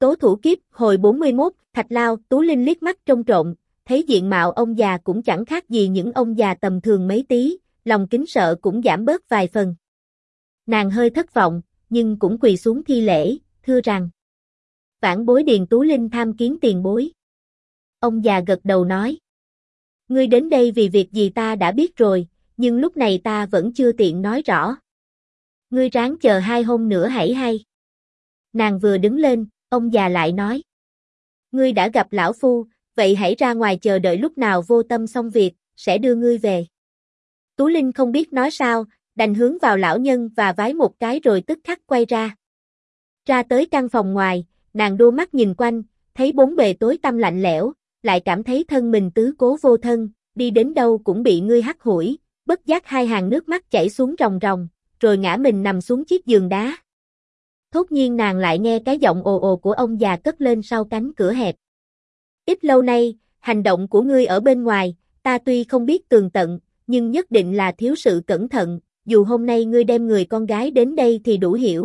Tố thủ kiếp, hồi 41, Thạch Lao, Tú Linh liếc mắt trông trộn, thấy diện mạo ông già cũng chẳng khác gì những ông già tầm thường mấy tí, lòng kính sợ cũng giảm bớt vài phần. Nàng hơi thất vọng, nhưng cũng quỳ xuống thi lễ, thưa rằng: Vãn bối Điền Tú Linh tham kiến tiền bối. Ông già gật đầu nói: Ngươi đến đây vì việc gì ta đã biết rồi, nhưng lúc này ta vẫn chưa tiện nói rõ. Ngươi ráng chờ 2 hôm nữa hãy hay. Nàng vừa đứng lên, ông già lại nói: Ngươi đã gặp lão phu, vậy hãy ra ngoài chờ đợi lúc nào Vô Tâm xong việc, sẽ đưa ngươi về. Tú Linh không biết nói sao, đành hướng vào lão nhân và vái một cái rồi tức khắc quay ra. Ra tới căn phòng ngoài, nàng đua mắt nhìn quanh, thấy bốn bề tối tăm lạnh lẽo, lại cảm thấy thân mình tứ cố vô thân, đi đến đâu cũng bị ngươi hắt hủi, bất giác 2 hàng nước mắt chảy xuống ròng ròng, rồi ngã mình nằm xuống chiếc giường đá. Thốt nhiên nàng lại nghe cái giọng ồ ồ của ông già cất lên sau cánh cửa hẹp. Ít lâu nay, hành động của ngươi ở bên ngoài, ta tuy không biết tường tận, nhưng nhất định là thiếu sự cẩn thận, dù hôm nay ngươi đem người con gái đến đây thì đủ hiểu.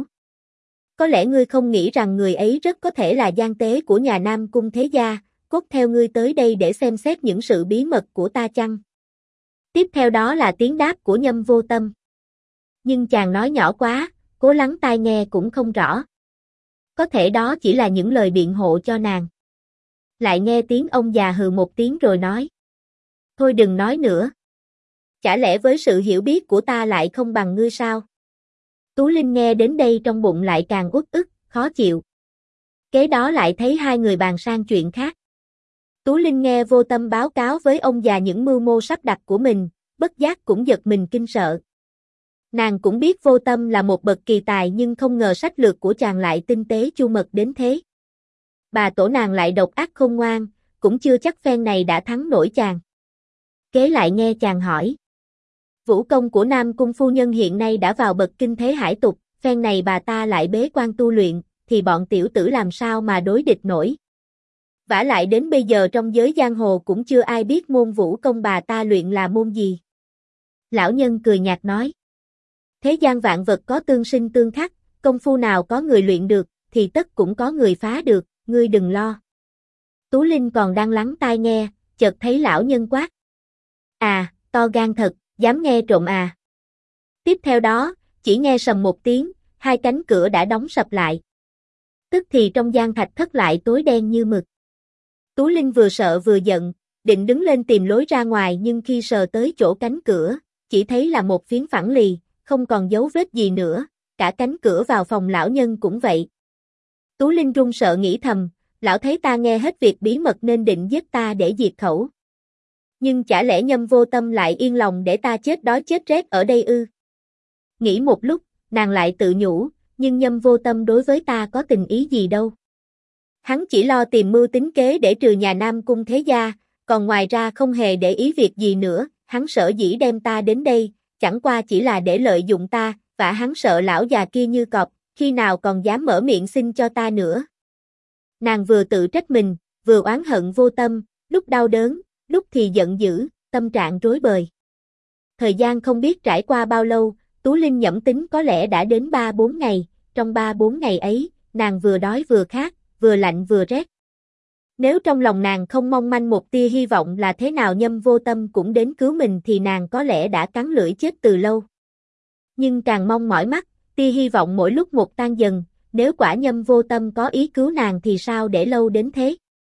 Có lẽ ngươi không nghĩ rằng người ấy rất có thể là gian tế của nhà Nam Cung thế gia, cốt theo ngươi tới đây để xem xét những sự bí mật của ta chăng? Tiếp theo đó là tiếng đáp của Nhâm Vô Tâm. Nhưng chàng nói nhỏ quá, cố lắng tai nghe cũng không rõ. Có thể đó chỉ là những lời biện hộ cho nàng. Lại nghe tiếng ông già hừ một tiếng rồi nói: Thôi đừng nói nữa. Chả lẽ với sự hiểu biết của ta lại không bằng ngươi sao? Tú Linh nghe đến đây trong bụng lại càng uất ức, khó chịu. Kế đó lại thấy 2 người bàn sang chuyện khác. Tú Linh nghe Vô Tâm báo cáo với ông già những mưu mô sắp đặt của mình, bất giác cũng giật mình kinh sợ. Nàng cũng biết Vô Tâm là một bậc kỳ tài nhưng không ngờ sách lược của chàng lại tinh tế chu mật đến thế. Bà tổ nàng lại độc ác khôn ngoan, cũng chưa chắc phen này đã thắng nổi chàng. Kế lại nghe chàng hỏi: Vũ công của Nam Cung phu nhân hiện nay đã vào bậc kinh thế hải tục, phen này bà ta lại bế quan tu luyện, thì bọn tiểu tử làm sao mà đối địch nổi. Vả lại đến bây giờ trong giới giang hồ cũng chưa ai biết môn vũ công bà ta luyện là môn gì. Lão nhân cười nhạt nói: Thế gian vạn vật có tương sinh tương khắc, công phu nào có người luyện được, thì tất cũng có người phá được, ngươi đừng lo. Tú Linh còn đang lắng tai nghe, chợt thấy lão nhân quát: À, to gan thật, dám nghe trộm à. Tiếp theo đó, chỉ nghe sầm một tiếng, 2 cánh cửa đã đóng sập lại. Tức thì trong gian thạch thất lại tối đen như mực. Tú Linh vừa sợ vừa giận, định đứng lên tìm lối ra ngoài nhưng khi sờ tới chỗ cánh cửa, chỉ thấy là một phiến phẳng lì, không còn dấu vết gì nữa, cả cánh cửa vào phòng lão nhân cũng vậy. Tú Linh run sợ nghĩ thầm, lão thấy ta nghe hết việc bí mật nên định giết ta để diệt khẩu. Nhưng chả lẽ Nhâm Vô Tâm lại yên lòng để ta chết đói chết rét ở đây ư? Nghĩ một lúc, nàng lại tự nhủ, nhưng Nhâm Vô Tâm đối với ta có tình ý gì đâu. Hắn chỉ lo tìm mưu tính kế để trừ nhà Nam Cung thế gia, còn ngoài ra không hề để ý việc gì nữa, hắn sở dĩ đem ta đến đây, chẳng qua chỉ là để lợi dụng ta, và hắn sợ lão già kia như cọp, khi nào còn dám mở miệng xin cho ta nữa. Nàng vừa tự trách mình, vừa oán hận Vô Tâm, lúc đau đớn, lúc thì giận dữ, tâm trạng rối bời. Thời gian không biết trải qua bao lâu, Tú Linh nhẩm tính có lẽ đã đến 3-4 ngày, trong 3-4 ngày ấy, nàng vừa đói vừa khát, vừa lạnh vừa rét. Nếu trong lòng nàng không mong manh một tia hy vọng là thế nào Nhâm Vô Tâm cũng đến cứu mình thì nàng có lẽ đã cắn lưỡi chết từ lâu. Nhưng càng mong mỏi mắt, tia hy vọng mỗi lúc một tan dần, nếu quả Nhâm Vô Tâm có ý cứu nàng thì sao để lâu đến thế?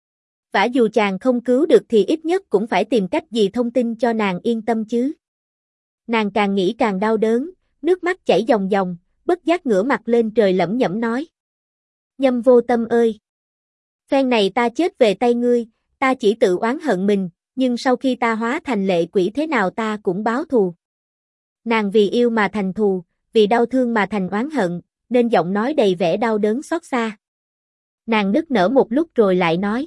Vả dù chàng không cứu được thì ít nhất cũng phải tìm cách gì thông tin cho nàng yên tâm chứ. Nàng càng nghĩ càng đau đớn, nước mắt chảy ròng ròng, bất giác ngửa mặt lên trời lẩm nhẩm nói: Nhâm Vô Tâm ơi! Phen này ta chết về tay ngươi, ta chỉ tự oán hận mình, nhưng sau khi ta hóa thành lệ quỷ thế nào ta cũng báo thù. Nàng vì yêu mà thành thù, vì đau thương mà thành oán hận, nên giọng nói đầy vẻ đau đớn xót xa. Nàng nức nở một lúc rồi lại nói: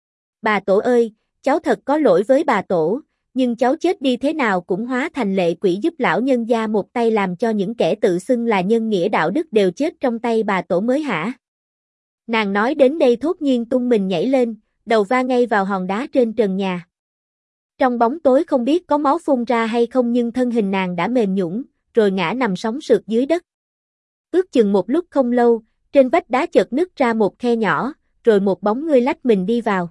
Bà tổ ơi, cháu thật có lỗi với bà tổ, nhưng cháu chết đi thế nào cũng hóa thành lệ quỷ giúp lão nhân gia một tay làm cho những kẻ tự xưng là nhân nghĩa đạo đức đều chết trong tay bà tổ mới hả? Nàng nói đến đây thốt nhiên tung mình nhảy lên, đầu va ngay vào hòn đá trên trần nhà. Trong bóng tối không biết có máu phun ra hay không nhưng thân hình nàng đã mềm nhũn, rồi ngã nằm sóng sượt dưới đất. Ước chừng một lúc không lâu, Trên vách đá chợt nứt ra một khe nhỏ, rồi một bóng người lách mình đi vào.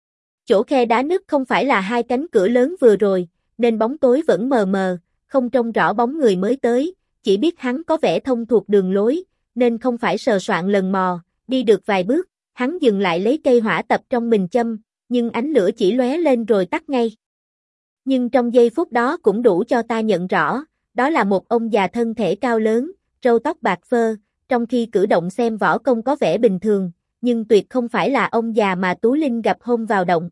Chỗ khe đá nứt không phải là hai cánh cửa lớn vừa rồi, nên bóng tối vẫn mờ mờ, không trông rõ bóng người mới tới, chỉ biết hắn có vẻ thông thuộc đường lối, nên không phải sờ soạn lần mò, đi được vài bước, hắn dừng lại lấy cây hỏa tập trong mình châm, nhưng ánh lửa chỉ lóe lên rồi tắt ngay. Nhưng trong giây phút đó cũng đủ cho ta nhận rõ, đó là một ông già thân thể cao lớn, râu tóc bạc phơ, trong khi cử động xem võ công có vẻ bình thường, nhưng tuyệt không phải là ông già mà Tú Linh gặp hôm vào động.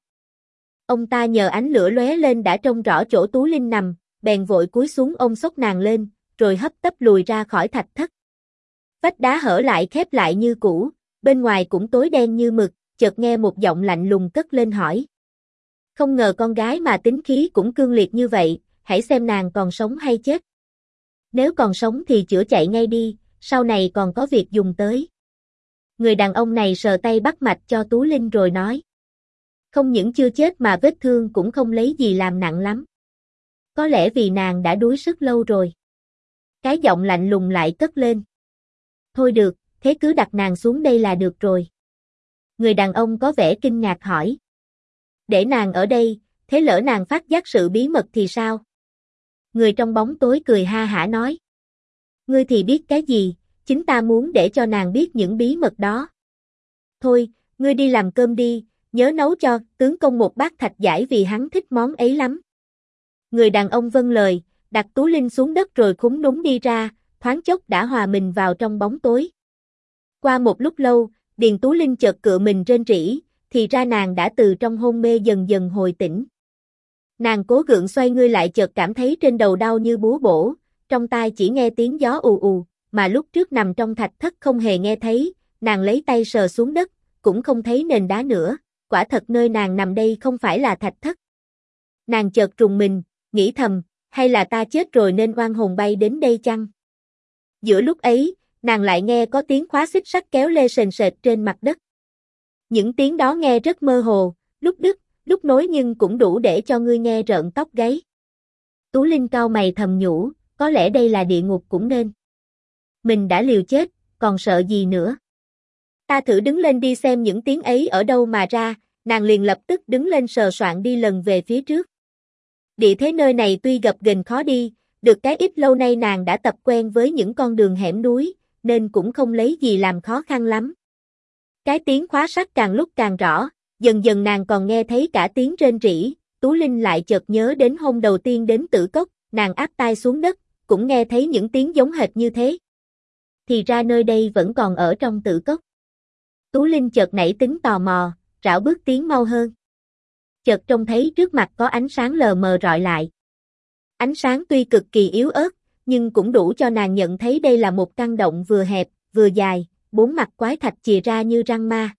Ông ta nhờ ánh lửa lóe lên đã trông rõ chỗ Tú Linh nằm, bèn vội cúi xuống ôm xốc nàng lên, rồi hấp tấp lùi ra khỏi thạch thất. Vách đá hở lại khép lại như cũ, bên ngoài cũng tối đen như mực, chợt nghe một giọng lạnh lùng cất lên hỏi. Không ngờ con gái mà tính khí cũng cương liệt như vậy, hãy xem nàng còn sống hay chết. Nếu còn sống thì chữa chạy ngay đi, sau này còn có việc dùng tới. Người đàn ông này sờ tay bắt mạch cho Tú Linh rồi nói. Không những chưa chết mà vết thương cũng không lấy gì làm nặng lắm. Có lẽ vì nàng đã đuối sức lâu rồi. Cái giọng lạnh lùng lại cất lên. Thôi được, thế cứ đặt nàng xuống đây là được rồi. Người đàn ông có vẻ kinh ngạc hỏi. Để nàng ở đây, thế lỡ nàng phát giác sự bí mật thì sao? Người trong bóng tối cười ha hả nói. Ngươi thì biết cái gì, chính ta muốn để cho nàng biết những bí mật đó. Thôi, ngươi đi làm cơm đi, nhớ nấu cho tướng công một bát thạch giải vì hắn thích món ấy lắm. Người đàn ông vâng lời, đặt Tú Linh xuống đất rồi khúm núm đi ra, thoáng chốc đã hòa mình vào trong bóng tối. Qua một lúc lâu, Điền Tú Linh chợt cựa mình rên rỉ, thì ra nàng đã từ trong hôn mê dần dần hồi tỉnh. Nàng cố gượng xoay người lại chợt cảm thấy trên đầu đau như búa bổ, trong tai chỉ nghe tiếng gió ù ù, mà lúc trước nằm trong thạch thất không hề nghe thấy, nàng lấy tay sờ xuống đất, cũng không thấy nền đá nữa, quả thật nơi nàng nằm đây không phải là thạch thất. Nàng chợt rùng mình, nghĩ thầm, hay là ta chết rồi nên oan hồn bay đến đây chăng? Giữa lúc ấy, nàng lại nghe có tiếng khóa xích sắt kéo lê sền sệt trên mặt đất. Những tiếng đó nghe rất mơ hồ, lúc đứt, lúc nối nhưng cũng đủ để cho ngươi nghe rợn tóc gáy. Tú Linh cau mày thầm nhủ, có lẽ đây là địa ngục cũng nên. Mình đã liều chết, còn sợ gì nữa? Ta thử đứng lên đi xem những tiếng ấy ở đâu mà ra, nàng liền lập tức đứng lên sờ soạn đi lần về phía trước. Địa thế nơi này tuy gập ghềnh khó đi, được cái ít lâu nay nàng đã tập quen với những con đường hẻm núi, nên cũng không lấy gì làm khó khăn lắm. Cái tiếng khóa sắt càng lúc càng rõ, dần dần nàng còn nghe thấy cả tiếng rên rỉ, Tú Linh lại chợt nhớ đến hôm đầu tiên đến Tử Cốc, nàng áp tai xuống đất, cũng nghe thấy những tiếng giống hệt như thế. Thì ra nơi đây vẫn còn ở trong Tử Cốc. Tú Linh chợt nảy tính tò mò, rảo bước tiến mau hơn. Chợt trông thấy trước mặt có ánh sáng lờ mờ rọi lại. Ánh sáng tuy cực kỳ yếu ớt, nhưng cũng đủ cho nàng nhận thấy đây là một căn động vừa hẹp, vừa dài, bốn mặt quái thạch chìa ra như răng ma.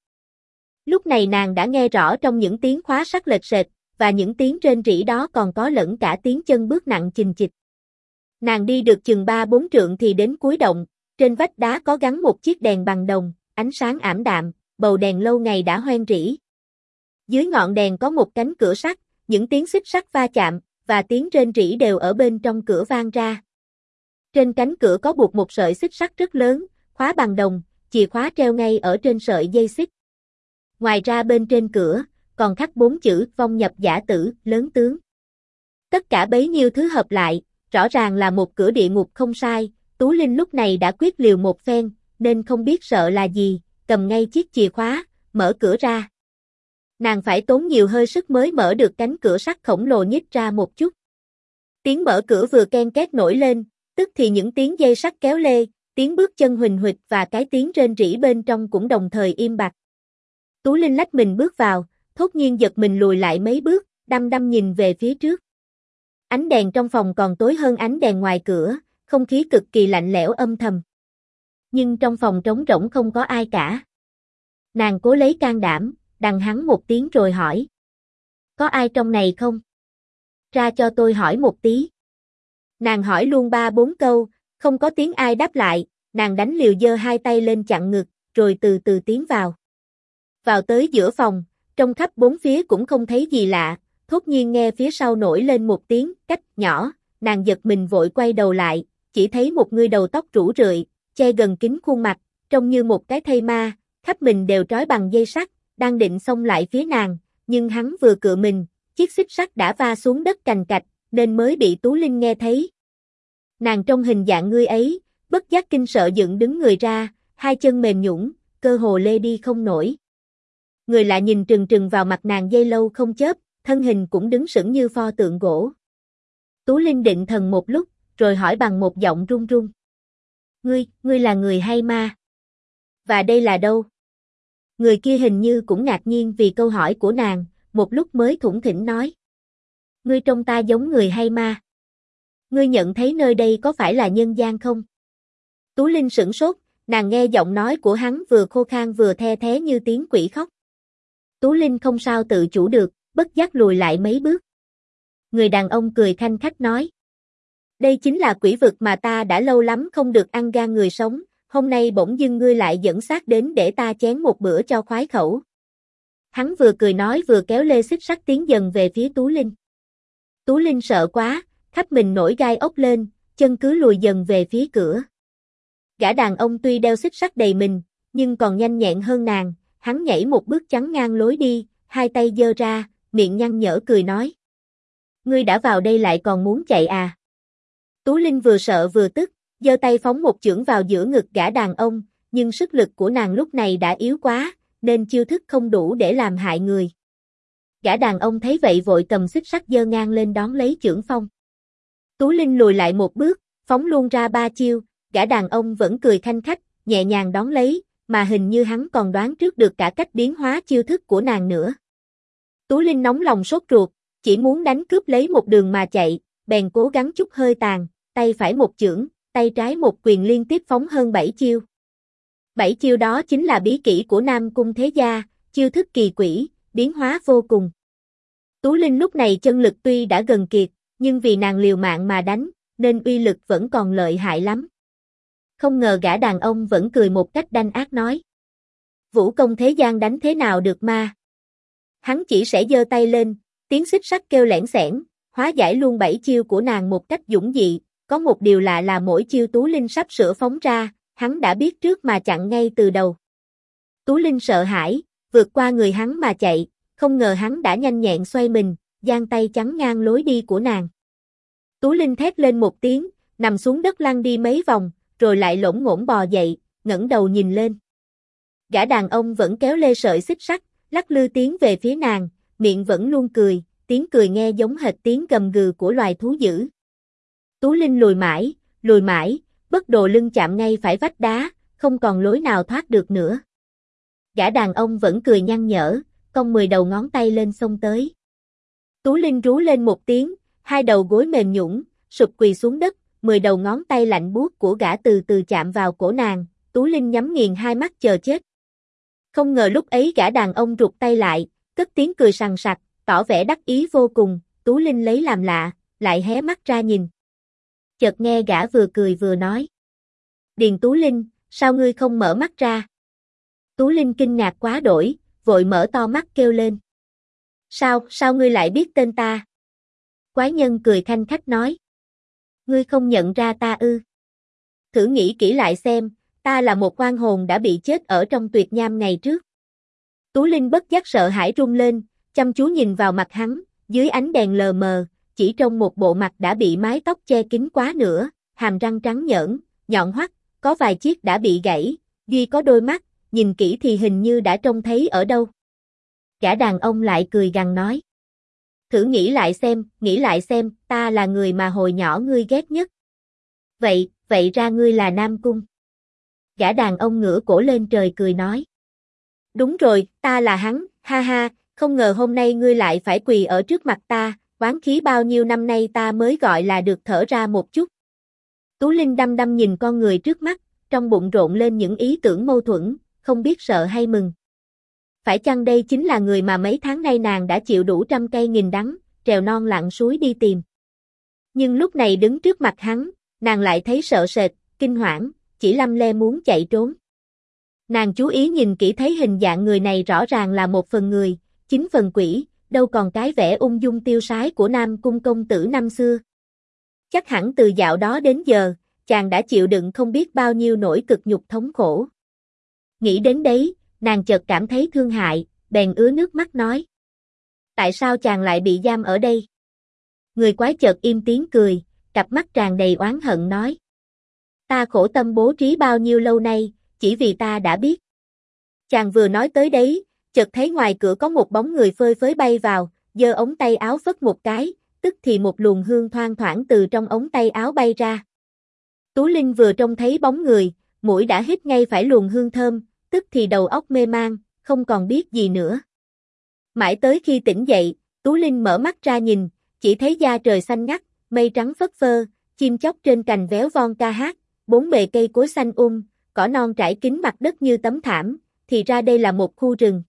Lúc này nàng đã nghe rõ trong những tiếng khóa sắt lệch sệt, và những tiếng rên rỉ đó còn có lẫn cả tiếng chân bước nặng chình chịch. Nàng đi được chừng 3-4 trượng thì đến cuối động, trên vách đá có gắn một chiếc đèn bằng đồng, ánh sáng ảm đạm, bầu đèn lâu ngày đã hoen rỉ. Dưới ngọn đèn có một cánh cửa sắt, những tiếng xích sắt va chạm, và tiếng rên rỉ đều ở bên trong cửa vang ra. Trên cánh cửa có buộc một sợi xích sắt rất lớn, khóa bằng đồng, chìa khóa treo ngay ở trên sợi dây xích. Ngoài ra bên trên cửa, còn khắc 4 chữ vong nhập giả tử, lớn tướng. Tất cả bấy nhiêu thứ hợp lại, rõ ràng là một cửa địa ngục không sai, Tú Linh lúc này đã quyết liều một phen, nên không biết sợ là gì, cầm ngay chiếc chìa khóa, mở cửa ra. Nàng phải tốn nhiều hơi sức mới mở được cánh cửa sắt khổng lồ nhích ra một chút. Tiếng mở cửa vừa ken két nổi lên, tức thì những tiếng dây sắt kéo lê, tiếng bước chân huỳnh huỵch và cái tiếng rên rỉ bên trong cũng đồng thời im bặt. Tú Linh lách mình bước vào, thốt nhiên giật mình lùi lại mấy bước, đăm đăm nhìn về phía trước. Ánh đèn trong phòng còn tối hơn ánh đèn ngoài cửa, không khí cực kỳ lạnh lẽo âm thầm. Nhưng trong phòng trống rỗng không có ai cả. Nàng cố lấy can đảm, đằng hắn một tiếng rồi hỏi. Có ai trong này không? Ra cho tôi hỏi một tí. Nàng hỏi luôn 3-4 câu, không có tiếng ai đáp lại, nàng đánh liều giơ hai tay lên chặn ngực, rồi từ từ tiến vào. Vào tới giữa phòng, trông khắp bốn phía cũng không thấy gì lạ, thốt nhiên nghe phía sau nổi lên một tiếng cách nhỏ, nàng giật mình vội quay đầu lại, chỉ thấy một người đầu tóc rủ rượi, che gần kín khuôn mặt, trông như một cái thây ma, khắp mình đều trói bằng dây sắt, đang định xông lại phía nàng, nhưng hắn vừa cựa mình, chiếc xích sắt đã va xuống đất cành cạch, nên mới bị Tú Linh nghe thấy. Nàng trong hình dạng ngươi ấy, bất giác kinh sợ dựng đứng người ra, hai chân mềm nhũn, cơ hồ lê đi không nổi. Người lạ nhìn trừng trừng vào mặt nàng giây lâu không chớp, thân hình cũng đứng sững như pho tượng gỗ. Tú Linh định thần một lúc, rồi hỏi bằng một giọng run run. Ngươi là người hay ma? Và đây là đâu? Người kia hình như cũng ngạc nhiên vì câu hỏi của nàng, một lúc mới thủng thỉnh nói. Ngươi trông ta giống người hay ma? Ngươi nhận thấy nơi đây có phải là nhân gian không? Tú Linh sửng sốt, nàng nghe giọng nói của hắn vừa khô khan vừa the thé như tiếng quỷ khóc. Tú Linh không sao tự chủ được, bất giác lùi lại mấy bước. Người đàn ông cười khanh khách nói. Đây chính là quỷ vực mà ta đã lâu lắm không được ăn gan người sống, hôm nay bỗng dưng ngươi lại dẫn xác đến để ta chén một bữa cho khoái khẩu. Hắn vừa cười nói vừa kéo lê xích sắt tiến dần về phía Tú Linh. Tú Linh sợ quá, khắp mình nổi gai ốc lên, chân cứ lùi dần về phía cửa. Gã đàn ông tuy đeo xích sắt đầy mình, nhưng còn nhanh nhẹn hơn nàng, hắn nhảy một bước chắn ngang lối đi, hai tay giơ ra, miệng nhăn nhở cười nói. Ngươi đã vào đây lại còn muốn chạy à? Tú Linh vừa sợ vừa tức, giơ tay phóng một chưởng vào giữa ngực gã đàn ông, nhưng sức lực của nàng lúc này đã yếu quá, nên chiêu thức không đủ để làm hại người. Gã đàn ông thấy vậy vội cầm xích sắt giơ ngang lên đón lấy chưởng phong. Tú Linh lùi lại một bước, phóng luôn ra ba chiêu, gã đàn ông vẫn cười khanh khách, nhẹ nhàng đón lấy, mà hình như hắn còn đoán trước được cả cách biến hóa chiêu thức của nàng nữa. Tú Linh nóng lòng sốt ruột, chỉ muốn đánh cướp lấy một đường mà chạy, bèn cố gắng chút hơi tàn, tay phải một chưởng, tay trái một quyền liên tiếp phóng hơn 7 chiêu. 7 chiêu đó chính là bí kỹ của Nam Cung Thế Gia, chiêu thức kỳ quỷ, biến hóa vô cùng. Tú Linh lúc này chân lực tuy đã gần kiệt, nhưng vì nàng liều mạng mà đánh, nên uy lực vẫn còn lợi hại lắm. Không ngờ gã đàn ông vẫn cười một cách đanh ác nói. Vũ công thế gian đánh thế nào được ma? Hắn chỉ sẽ giơ tay lên, tiếng xích sắt kêu lẻn xẻn, hóa giải luôn 7 chiêu của nàng một cách dũng dị. Có một điều lạ là mỗi chiêu Tú Linh sắp sửa phóng ra, hắn đã biết trước mà chặn ngay từ đầu. Tú Linh sợ hãi, vượt qua người hắn mà chạy, không ngờ hắn đã nhanh nhẹn xoay mình, giang tay chắn ngang lối đi của nàng. Tú Linh thét lên một tiếng, nằm xuống đất lăn đi mấy vòng, rồi lại lổn ngổn bò dậy, ngẩng đầu nhìn lên. Gã đàn ông vẫn kéo lê sợi xích sắt, lắc lư tiến về phía nàng, miệng vẫn luôn cười, tiếng cười nghe giống hệt tiếng gầm gừ của loài thú dữ. Tú Linh lùi mãi, bất đồ lưng chạm ngay phải vách đá, không còn lối nào thoát được nữa. Gã đàn ông vẫn cười nhăn nhở, cong 10 đầu ngón tay lên xông tới. Tú Linh rú lên một tiếng, hai đầu gối mềm nhũn, sụp quỳ xuống đất, 10 đầu ngón tay lạnh buốt của gã từ từ chạm vào cổ nàng, Tú Linh nhắm nghiền hai mắt chờ chết. Không ngờ lúc ấy gã đàn ông rụt tay lại, cất tiếng cười sằng sặc, tỏ vẻ đắc ý vô cùng, Tú Linh lấy làm lạ, lại hé mắt ra nhìn. Chợt nghe gã vừa cười vừa nói. Điền Tú Linh, sao ngươi không mở mắt ra? Tú Linh kinh ngạc quá đổi, vội mở to mắt kêu lên. Sao ngươi lại biết tên ta? Quái nhân cười khanh khách nói. Ngươi không nhận ra ta ư? Thử nghĩ kỹ lại xem, ta là một oan hồn đã bị chết ở trong tuyệt nham ngày trước. Tú Linh bất giác sợ hãi run lên, chăm chú nhìn vào mặt hắn, dưới ánh đèn lờ mờ, chỉ trong một bộ mặt đã bị mái tóc che kín quá nữa, hàm răng trắng nhởn, nhọn hoắt, có vài chiếc đã bị gãy, duy có đôi mắt, nhìn kỹ thì hình như đã trông thấy ở đâu. Gã đàn ông lại cười gằn nói. Thử nghĩ lại xem, ta là người mà hồi nhỏ ngươi ghét nhất. Vậy ra ngươi là Nam Cung. Gã đàn ông ngửa cổ lên trời cười nói. Đúng rồi, ta là hắn, ha ha, không ngờ hôm nay ngươi lại phải quỳ ở trước mặt ta, oán khí bao nhiêu năm nay ta mới gọi là được thở ra một chút. Tú Linh đăm đăm nhìn con người trước mắt, trong bụng rộn lên những ý tưởng mâu thuẫn, không biết sợ hay mừng. Phải chăng đây chính là người mà mấy tháng nay nàng đã chịu đủ trăm cây nghìn đắng, trèo non lặn suối đi tìm. Nhưng lúc này đứng trước mặt hắn, nàng lại thấy sợ sệt, kinh hoảng, chỉ lăm le muốn chạy trốn. Nàng chú ý nhìn kỹ thấy hình dạng người này rõ ràng là 1 phần người, 9 phần quỷ, đâu còn cái vẻ ung dung tiêu sái của Nam Cung công tử năm xưa. Chắc hẳn từ dạo đó đến giờ, chàng đã chịu đựng không biết bao nhiêu nỗi cực nhục thống khổ. Nghĩ đến đấy, nàng chợt cảm thấy thương hại, bèn ứa nước mắt nói. Tại sao chàng lại bị giam ở đây? Người quái chợt im tiếng cười, cặp mắt tràn đầy oán hận nói. Ta khổ tâm bố trí bao nhiêu lâu nay, chỉ vì ta đã biết. Chàng vừa nói tới đấy, chợt thấy ngoài cửa có một bóng người phơi phới bay vào, giơ ống tay áo phất một cái, tức thì một luồng hương thoang thoảng từ trong ống tay áo bay ra. Tú Linh vừa trông thấy bóng người, mũi đã hít ngay phải luồng hương thơm, tức thì đầu óc mê man, không còn biết gì nữa. Mãi tới khi tỉnh dậy, Tú Linh mở mắt ra nhìn, chỉ thấy da trời xanh ngắt, mây trắng phất phơ, chim chóc trên cành véo von ca hát, bốn bề cây cối xanh cỏ non trải kín mặt đất như tấm thảm, thì ra đây là một khu rừng.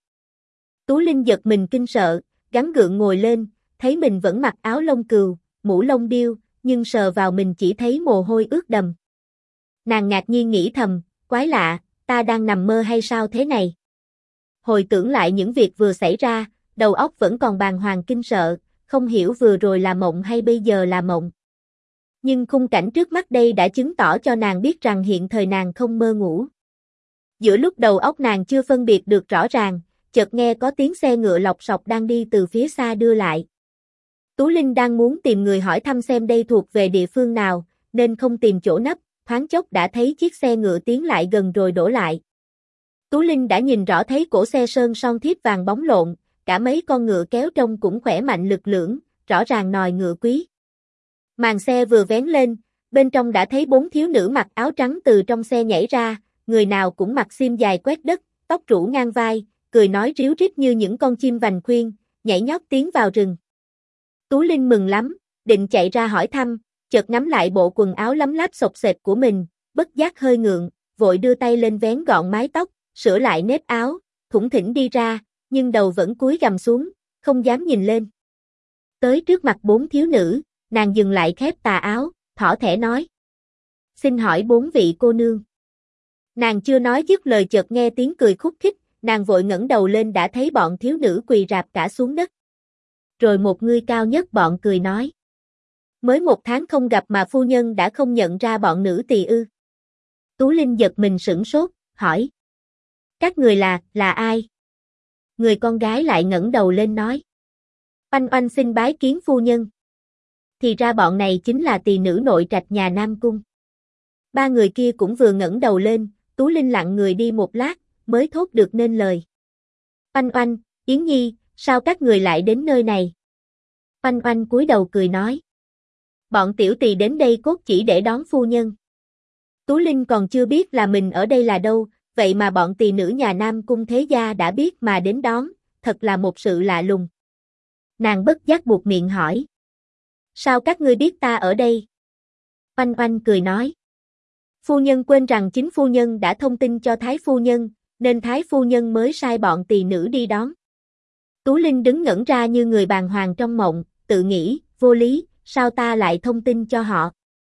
Tú Linh giật mình kinh sợ, gắng gượng ngồi lên, thấy mình vẫn mặc áo lông cừu, mũ lông điêu, nhưng sờ vào mình chỉ thấy mồ hôi ướt đầm. Nàng ngạc nhiên nghĩ thầm, quái lạ, ta đang nằm mơ hay sao thế này? Hồi tưởng lại những việc vừa xảy ra, đầu óc vẫn còn bàng hoàng kinh sợ, không hiểu vừa rồi là mộng hay bây giờ là mộng. Nhưng khung cảnh trước mắt đây đã chứng tỏ cho nàng biết rằng hiện thời nàng không mơ ngủ. Giữa lúc đầu óc nàng chưa phân biệt được rõ ràng, chợt nghe có tiếng xe ngựa lộc sộc đang đi từ phía xa đưa lại. Tú Linh đang muốn tìm người hỏi thăm xem đây thuộc về địa phương nào, nên không tìm chỗ nấp, thoáng chốc đã thấy chiếc xe ngựa tiến lại gần rồi đổ lại. Tú Linh đã nhìn rõ thấy cổ xe sơn son thiếp vàng bóng lộn, cả mấy con ngựa kéo trông cũng khỏe mạnh lực lưỡng, rõ ràng nòi ngựa quý. Màn xe vừa vén lên, bên trong đã thấy bốn thiếu nữ mặc áo trắng từ trong xe nhảy ra, người nào cũng mặc xiêm dài quét đất, tóc rủ ngang vai, cười nói ríu rít như những con chim vành khuyên, nhảy nhót tiến vào rừng. Tú Linh mừng lắm, định chạy ra hỏi thăm, chợt ngắm lại bộ quần áo lấm láp xộc xệch của mình, bất giác hơi ngượng, vội đưa tay lên vén gọn mái tóc, sửa lại nếp áo, thủng thỉnh đi ra, nhưng đầu vẫn cúi gằm xuống, không dám nhìn lên. Tới trước mặt bốn thiếu nữ, nàng dừng lại khép tà áo, thỏ thẻ nói. Xin hỏi bốn vị cô nương. Nàng chưa nói dứt lời chợt nghe tiếng cười khúc khích, nàng vội ngẩng đầu lên đã thấy bọn thiếu nữ quỳ rạp cả xuống đất. Rồi một người cao nhất bọn cười nói. Mới một tháng không gặp mà phu nhân đã không nhận ra bọn nữ tỳ ư. Tú Linh giật mình sửng sốt, hỏi. Các người là ai? Người con gái lại ngẩng đầu lên nói. Oanh oanh xin bái kiến phu nhân. Thì ra bọn này chính là tỳ nữ nội trạch nhà Nam Cung. Ba người kia cũng vừa ngẩng đầu lên, Tú Linh lặng người đi một lát, mới thốt được nên lời. Oanh oanh, Yến Nhi, sao các người lại đến nơi này? Oanh oanh cúi đầu cười nói. Bọn tiểu tỳ đến đây cốt chỉ để đón phu nhân. Tú Linh còn chưa biết là mình ở đây là đâu, vậy mà bọn tỳ nữ nhà Nam Cung thế gia đã biết mà đến đón, thật là một sự lạ lùng. Nàng bất giác buột miệng hỏi. Sao các ngươi biết ta ở đây? Oanh oanh cười nói. Phu nhân quên rằng chính phu nhân đã thông tin cho Thái phu nhân, nên Thái phu nhân mới sai bọn tỳ nữ đi đón. Tú Linh đứng ngẩn ra như người bàng hoàng trong mộng, tự nghĩ, vô lý, sao ta lại thông tin cho họ?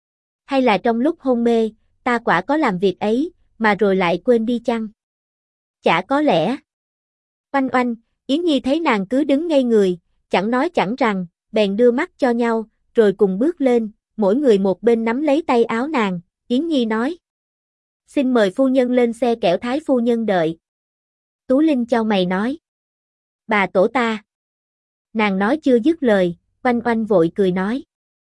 Hay là trong lúc hôn mê, ta quả có làm việc ấy, mà rồi lại quên đi chăng? Chả có lẽ. Oanh oanh, Yến Nhi thấy nàng cứ đứng ngây người, chẳng nói chẳng rằng, bèn đưa mắt cho nhau, rồi cùng bước lên, mỗi người một bên nắm lấy tay áo nàng, Yến Nhi nói. Xin mời phu nhân lên xe kẻo Thái phu nhân đợi. Tú Linh chau mày nói. Bà tổ ta. Nàng nói chưa dứt lời, oanh oanh vội cười nói.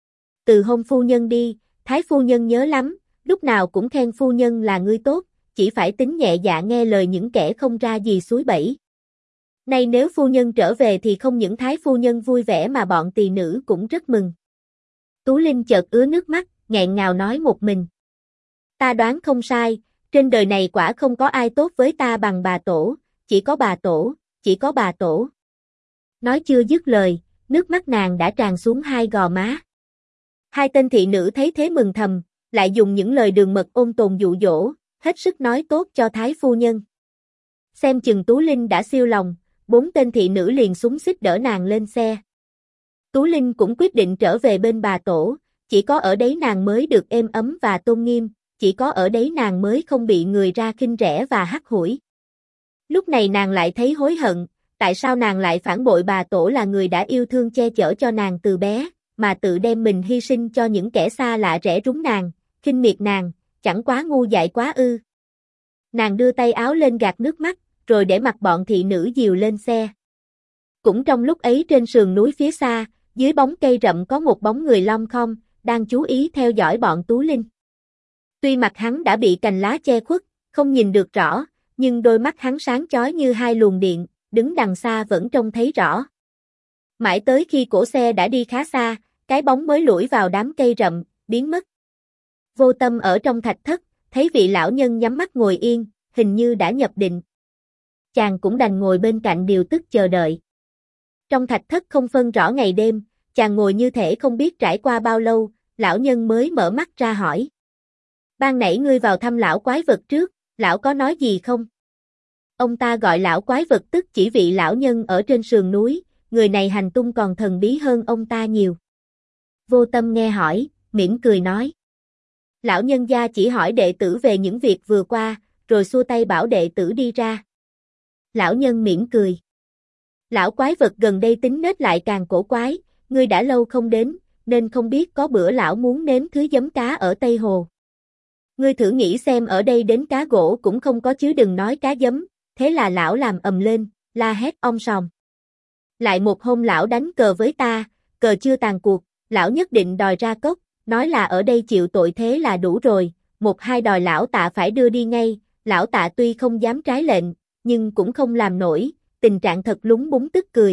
Từ hôm phu nhân đi, Thái phu nhân nhớ lắm, lúc nào cũng khen phu nhân là người tốt, chỉ phải tính nhẹ dạ nghe lời những kẻ không ra gì suối bẫy. Nay nếu phu nhân trở về thì không những Thái phu nhân vui vẻ mà bọn tỳ nữ cũng rất mừng. Tú Linh chợt ứa nước mắt, nghẹn ngào nói một mình. Ta đoán không sai, trên đời này quả không có ai tốt với ta bằng bà tổ, chỉ có bà tổ, chỉ có bà tổ. Nói chưa dứt lời, nước mắt nàng đã tràn xuống hai gò má. Hai tên thị nữ thấy thế mừng thầm, lại dùng những lời đường mật ôn tồn dụ dỗ, hết sức nói tốt cho Thái phu nhân. Xem chừng Tú Linh đã siêu lòng, bốn tên thị nữ liền xúm xít đỡ nàng lên xe. Tú Linh cũng quyết định trở về bên bà tổ, chỉ có ở đấy nàng mới được êm ấm và tôn nghiêm, chỉ có ở đấy nàng mới không bị người ra khinh rẻ và hắt hủi. Lúc này nàng lại thấy hối hận, tại sao nàng lại phản bội bà tổ là người đã yêu thương che chở cho nàng từ bé, mà tự đem mình hy sinh cho những kẻ xa lạ rẻ rúng nàng, khinh miệt nàng, chẳng quá ngu dại quá ư. Nàng đưa tay áo lên gạt nước mắt, rồi để mặc bọn thị nữ dìu lên xe. Cũng trong lúc ấy trên sườn núi phía xa, dưới bóng cây rậm có một bóng người lom khom, đang chú ý theo dõi bọn Tú Linh. Tuy mặt hắn đã bị cành lá che khuất, không nhìn được rõ, nhưng đôi mắt hắn sáng chói như hai luồng điện, đứng đằng xa vẫn trông thấy rõ. Mãi tới khi cổ xe đã đi khá xa, cái bóng mới lủi vào đám cây rậm, biến mất. Vô Tâm ở trong thạch thất, thấy vị lão nhân nhắm mắt ngồi yên, hình như đã nhập định. Chàng cũng đành ngồi bên cạnh điều tức chờ đợi. Trong thạch thất không phân rõ ngày đêm, chàng ngồi như thể không biết trải qua bao lâu, lão nhân mới mở mắt ra hỏi. Ban nãy ngươi vào thăm lão quái vật trước, lão có nói gì không? Ông ta gọi lão quái vật tức chỉ vị lão nhân ở trên sườn núi, người này hành tung còn thần bí hơn ông ta nhiều. Vô Tâm nghe hỏi, mỉm cười nói. Lão nhân gia chỉ hỏi đệ tử về những việc vừa qua, rồi xua tay bảo đệ tử đi ra. Lão nhân mỉm cười. Lão quái vật gần đây tính nết lại càng cổ quái, ngươi đã lâu không đến, nên không biết có bữa lão muốn nếm thứ giấm cá ở Tây Hồ. Ngươi thử nghĩ xem ở đây đến cá gỗ cũng không có chứ đừng nói cá giấm, thế là lão làm ầm lên, la hét om sòm. Lại một hôm lão đánh cờ với ta, cờ chưa tàn cuộc, lão nhất định đòi ra cốc, nói là ở đây chịu tội thế là đủ rồi, một hai đòi lão Tạ phải đưa đi ngay, lão Tạ tuy không dám trái lệnh, nhưng cũng không làm nổi, tình trạng thật lúng búng tức cười.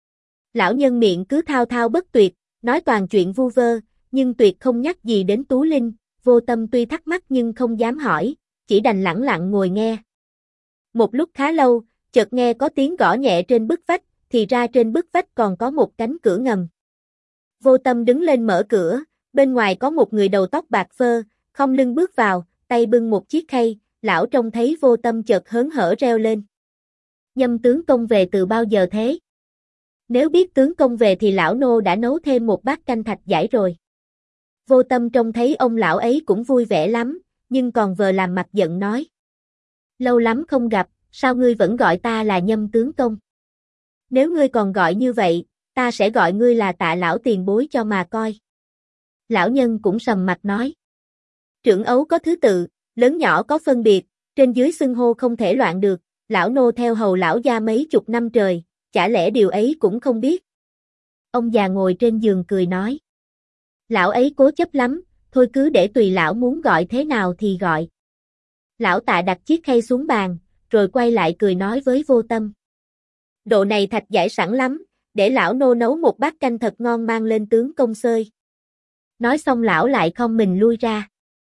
Lão nhân miệng cứ thao thao bất tuyệt, nói toàn chuyện vu vơ, nhưng tuyệt không nhắc gì đến Tú Linh, Vô Tâm tuy thắc mắc nhưng không dám hỏi, chỉ đành lẳng lặng ngồi nghe. Một lúc khá lâu, chợt nghe có tiếng gõ nhẹ trên bức vách, thì ra trên bức vách còn có một cánh cửa ngầm. Vô Tâm đứng lên mở cửa, bên ngoài có một người đầu tóc bạc phơ, khom lưng bước vào, tay bưng một chiếc khay, lão trông thấy Vô Tâm chợt hớn hở reo lên. Nhâm tướng công về từ bao giờ thế? Nếu biết tướng công về thì lão nô đã nấu thêm một bát canh thạch giải rồi. Vô Tâm trông thấy ông lão ấy cũng vui vẻ lắm, nhưng còn vờ làm mặt giận nói. Lâu lắm không gặp, sao ngươi vẫn gọi ta là Nhâm tướng công? Nếu ngươi còn gọi như vậy, ta sẽ gọi ngươi là Tạ lão tiền bối cho mà coi. Lão nhân cũng sầm mặt nói. Trưởng ấu có thứ tự, lớn nhỏ có phân biệt, trên dưới xưng hô không thể loạn được, lão nô theo hầu lão gia mấy chục năm trời, chả lẽ điều ấy cũng không biết. Ông già ngồi trên giường cười nói. Lão ấy cố chấp lắm, thôi cứ để tùy lão muốn gọi thế nào thì gọi. Lão Tạ đặt chiếc khay xuống bàn, rồi quay lại cười nói với Vô Tâm. Độ này thạch giải sẵn lắm, để lão nô nấu một bát canh thật ngon mang lên tướng công xơi. Nói xong lão lại khom mình lui ra.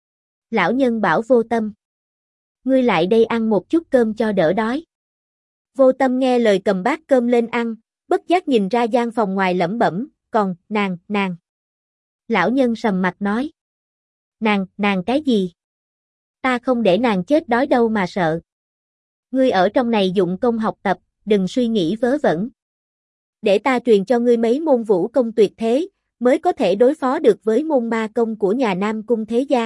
Lão nhân bảo Vô Tâm. Ngươi lại đây ăn một chút cơm cho đỡ đói. Vô Tâm nghe lời cầm bát cơm lên ăn, bất giác nhìn ra gian phòng ngoài lẩm bẩm, còn, nàng. Lão nhân sầm mặt nói. Nàng cái gì? Ta không để nàng chết đói đâu mà sợ. Ngươi ở trong này dụng công học tập, đừng suy nghĩ vớ vẩn. Để ta truyền cho ngươi mấy môn vũ công tuyệt thế, mới có thể đối phó được với môn ma công của nhà Nam Cung thế gia.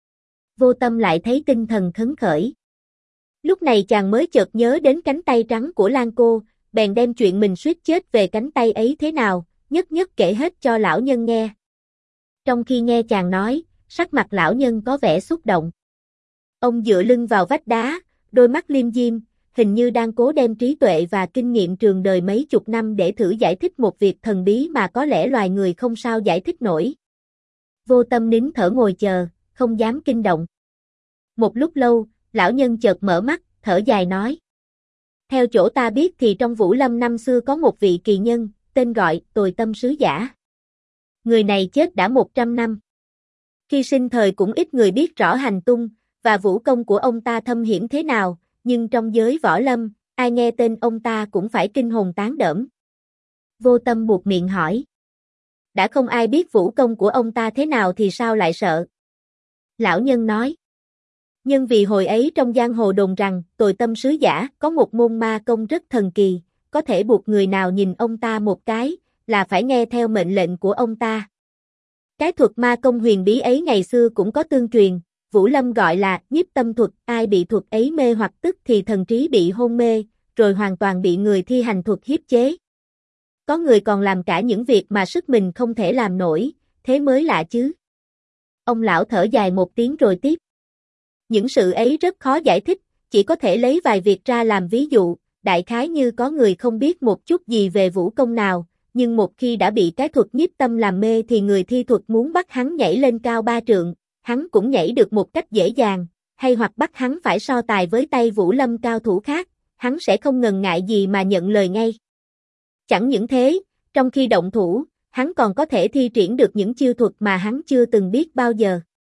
Vô Tâm lại thấy tinh thần khấn khởi. Lúc này chàng mới chợt nhớ đến cánh tay trắng của Lan cô, bèn đem chuyện mình suýt chết về cánh tay ấy thế nào, nhất kể hết cho lão nhân nghe. Trong khi nghe chàng nói, sắc mặt lão nhân có vẻ xúc động. Ông dựa lưng vào vách đá, đôi mắt liêm diêm, hình như đang cố đem trí tuệ và kinh nghiệm trường đời mấy chục năm để thử giải thích một việc thần bí mà có lẽ loài người không sao giải thích nổi. Vô Tâm nín thở ngồi chờ, không dám kinh động. Một lúc lâu, lão nhân chợt mở mắt, thở dài nói. Theo chỗ ta biết thì trong Vũ Lâm năm xưa có một vị kỳ nhân, tên gọi Tồi Tâm Sứ Giả. Người này chết đã 100 năm. Khi sinh thời cũng ít người biết rõ hành tung, và vũ công của ông ta thâm hiểm thế nào, nhưng trong giới võ lâm, ai nghe tên ông ta cũng phải kinh hồn tán đỡm. Vô Tâm buột miệng hỏi. Đã không ai biết vũ công của ông ta thế nào thì sao lại sợ? Lão nhân nói. Nhưng vì hồi ấy trong giang hồ đồn rằng Tồi Tâm Sứ Giả có một môn ma công rất thần kỳ, có thể buộc người nào nhìn ông ta một cái, là phải nghe theo mệnh lệnh của ông ta. Cái thuật ma công huyền bí ấy ngày xưa cũng có tương truyền, Vũ Lâm gọi là nhiếp tâm thuật, ai bị thuật ấy mê hoặc tức thì thần trí bị hôn mê, rồi hoàn toàn bị người thi hành thuật hiếp chế. Có người còn làm cả những việc mà sức mình không thể làm nổi, thế mới lạ chứ. Ông lão thở dài một tiếng rồi tiếp. Những sự ấy rất khó giải thích, chỉ có thể lấy vài việc ra làm ví dụ, đại khái như có người không biết một chút gì về vũ công nào, nhưng một khi đã bị cái thuật nhiếp tâm làm mê thì người thi thuật muốn bắt hắn nhảy lên cao 3 trượng, hắn cũng nhảy được một cách dễ dàng, hay hoặc bắt hắn phải so tài với tay vũ lâm cao thủ khác, hắn sẽ không ngần ngại gì mà nhận lời ngay. Chẳng những thế, trong khi động thủ, hắn còn có thể thi triển được những chiêu thuật mà hắn chưa từng biết bao giờ.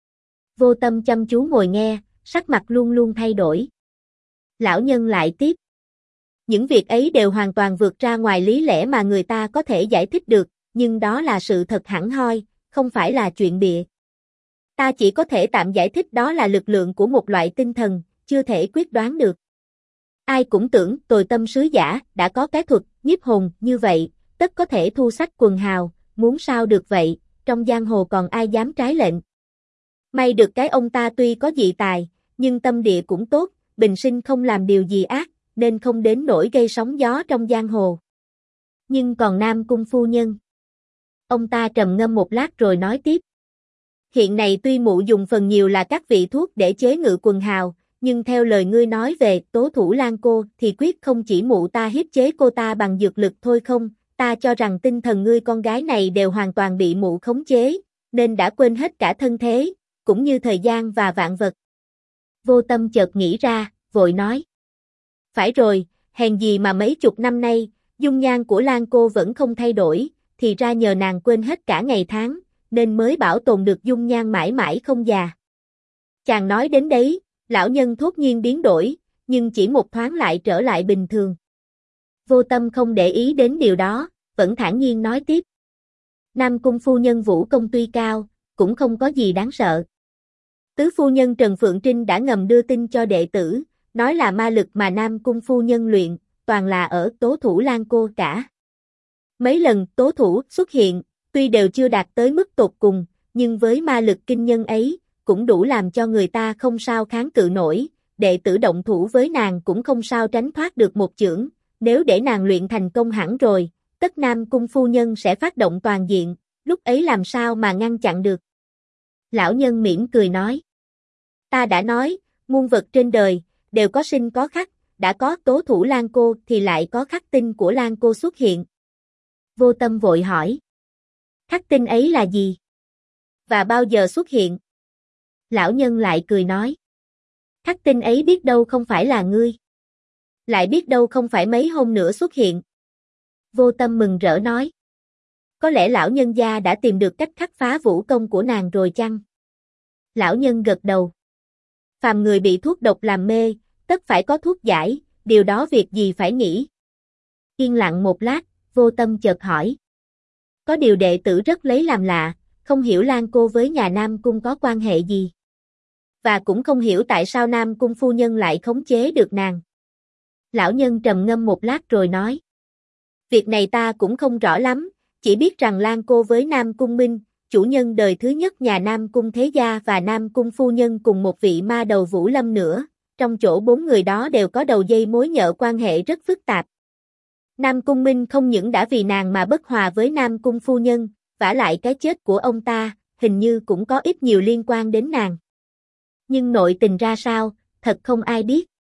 Vô Tâm chăm chú ngồi nghe, sắc mặt luôn luôn thay đổi. Lão nhân lại tiếp. Những việc ấy đều hoàn toàn vượt ra ngoài lý lẽ mà người ta có thể giải thích được, nhưng đó là sự thật hẳn hoi, không phải là chuyện bịa. Ta chỉ có thể tạm giải thích đó là lực lượng của một loại tinh thần, chưa thể quyết đoán được. Ai cũng tưởng Tồi Tâm sứ giả đã có cái thuật nhiếp hồn như vậy, tất có thể thu sách quần hào, muốn sao được vậy, trong giang hồ còn ai dám trái lệnh. May được cái ông ta tuy có dị tài, nhưng tâm địa cũng tốt, bình sinh không làm điều gì ác, nên không đến nỗi gây sóng gió trong giang hồ. Nhưng còn Nam Cung phu nhân. Ông ta trầm ngâm một lát rồi nói tiếp. Hiện này tuy mụ dùng phần nhiều là các vị thuốc để chế ngự quần hào, nhưng theo lời ngươi nói về Tố Thủ Lan cô thì quyết không chỉ mụ ta hiếp chế cô ta bằng dược lực thôi không, ta cho rằng tinh thần ngươi con gái này đều hoàn toàn bị mụ khống chế, nên đã quên hết cả thân thế, cũng như thời gian và vạn vật. Vô Tâm chợt nghĩ ra, vội nói. Phải rồi, hèn gì mà mấy chục năm nay, dung nhan của Lan cô vẫn không thay đổi, thì ra nhờ nàng quên hết cả ngày tháng, nên mới bảo tồn được dung nhan mãi mãi không già. Chàng nói đến đấy, lão nhân thốt nhiên biến đổi, nhưng chỉ một thoáng lại trở lại bình thường. Vô Tâm không để ý đến điều đó, vẫn thản nhiên nói tiếp. Nam Cung phu nhân vũ công tuy cao, cũng không có gì đáng sợ. Tứ phu nhân Trần Phượng Trinh đã ngầm đưa tin cho đệ tử, nói là ma lực mà Nam Cung phu nhân luyện, toàn là ở Tố Thủ Lan cô cả. Mấy lần Tố Thủ xuất hiện, tuy đều chưa đạt tới mức tột cùng, nhưng với ma lực kinh nhân ấy, cũng đủ làm cho người ta không sao kháng cự nổi, đệ tử động thủ với nàng cũng không sao tránh thoát được một chưởng, nếu để nàng luyện thành công hẳn rồi, tất Nam Cung phu nhân sẽ phát động toàn diện, lúc ấy làm sao mà ngăn chặn được. Lão nhân mỉm cười nói. Ta đã nói, muôn vật trên đời, đều có sinh có khắc, đã có Tố Thủ Lan cô thì lại có khắc tinh của Lan cô xuất hiện. Vô Tâm vội hỏi. Khắc tinh ấy là gì? Và bao giờ xuất hiện? Lão nhân lại cười nói. Khắc tinh ấy biết đâu không phải là ngươi. Lại biết đâu không phải mấy hôm nữa xuất hiện. Vô Tâm mừng rỡ nói. Có lẽ lão nhân gia đã tìm được cách khắc phá vũ công của nàng rồi chăng? Lão nhân gật đầu. Phàm người bị thuốc độc làm mê, tất phải có thuốc giải, điều đó việc gì phải nghĩ. Yên lặng một lát, Vô Tâm chợt hỏi. Có điều đệ tử rất lấy làm lạ, không hiểu Lan cô với nhà Nam Cung có quan hệ gì. Và cũng không hiểu tại sao Nam Cung phu nhân lại khống chế được nàng. Lão nhân trầm ngâm một lát rồi nói. Việc này ta cũng không rõ lắm, chỉ biết rằng Lan cô với Nam Cung Minh, chủ nhân đời thứ nhất nhà Nam Cung Thế Gia và Nam Cung phu nhân cùng một vị ma đầu Vũ Lâm nữa, trong chỗ 4 người đó đều có đầu dây mối nhợ quan hệ rất phức tạp. Nam Cung Minh không những đã vì nàng mà bất hòa với Nam Cung phu nhân, vả lại cái chết của ông ta, hình như cũng có ít nhiều liên quan đến nàng. Nhưng nội tình ra sao, thật không ai biết.